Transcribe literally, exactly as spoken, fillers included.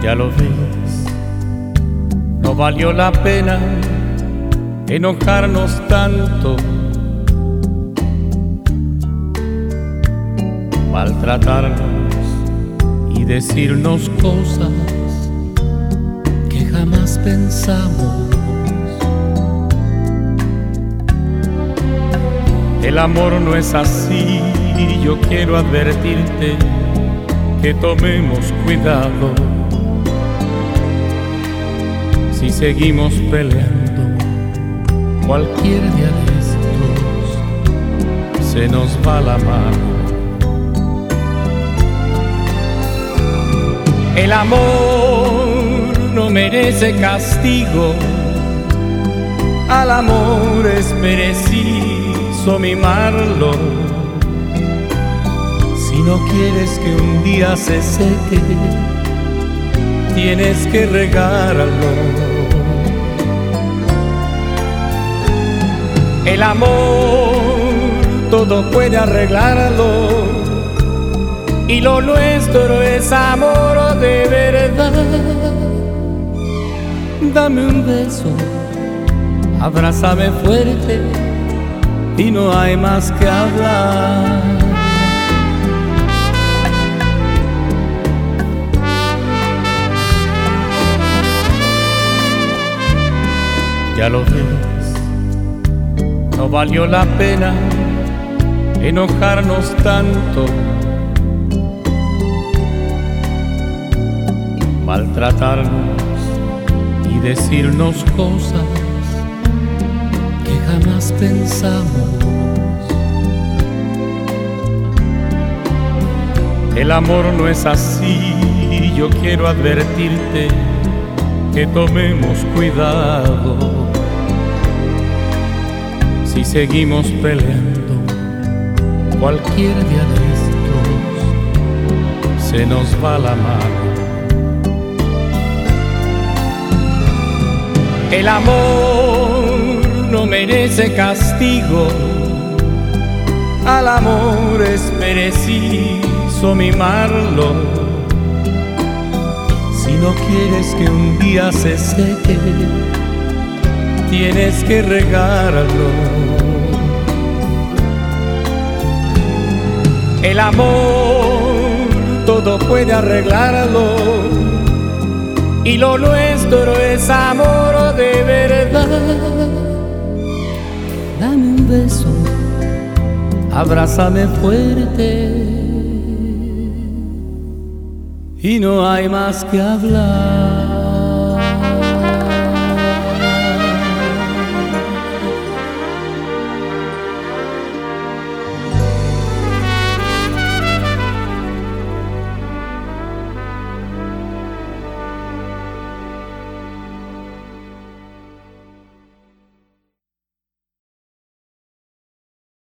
Ya lo ves, no valió la pena enojarnos tanto, maltratarnos y decirnos cosas que jamás pensamos. El amor no es así y yo quiero advertirte que tomemos cuidado. Si seguimos peleando, cualquier día de estos se nos va la mano. El amor no merece castigo, al amor es preciso mimarlo. Si no quieres que un día se seque, tienes que regarlo. El amor todo puede arreglarlo, y lo nuestro es amor de verdad. Dame un beso, abrázame fuerte y no hay más que hablar. Ya lo ves, no valió la pena enojarnos tanto, maltratarnos y decirnos cosas que jamás pensamos. El amor no es así y yo quiero advertirte que tomemos cuidado. Si seguimos peleando, cualquier día de estos se nos va la mano. El amor no merece castigo, al amor es preciso mimarlo. Si no quieres que un día se seque, tienes que regarlo. El amor todo puede arreglarlo, y lo nuestro es amor de verdad. Dame un beso, abrázame fuerte y no hay más que hablar.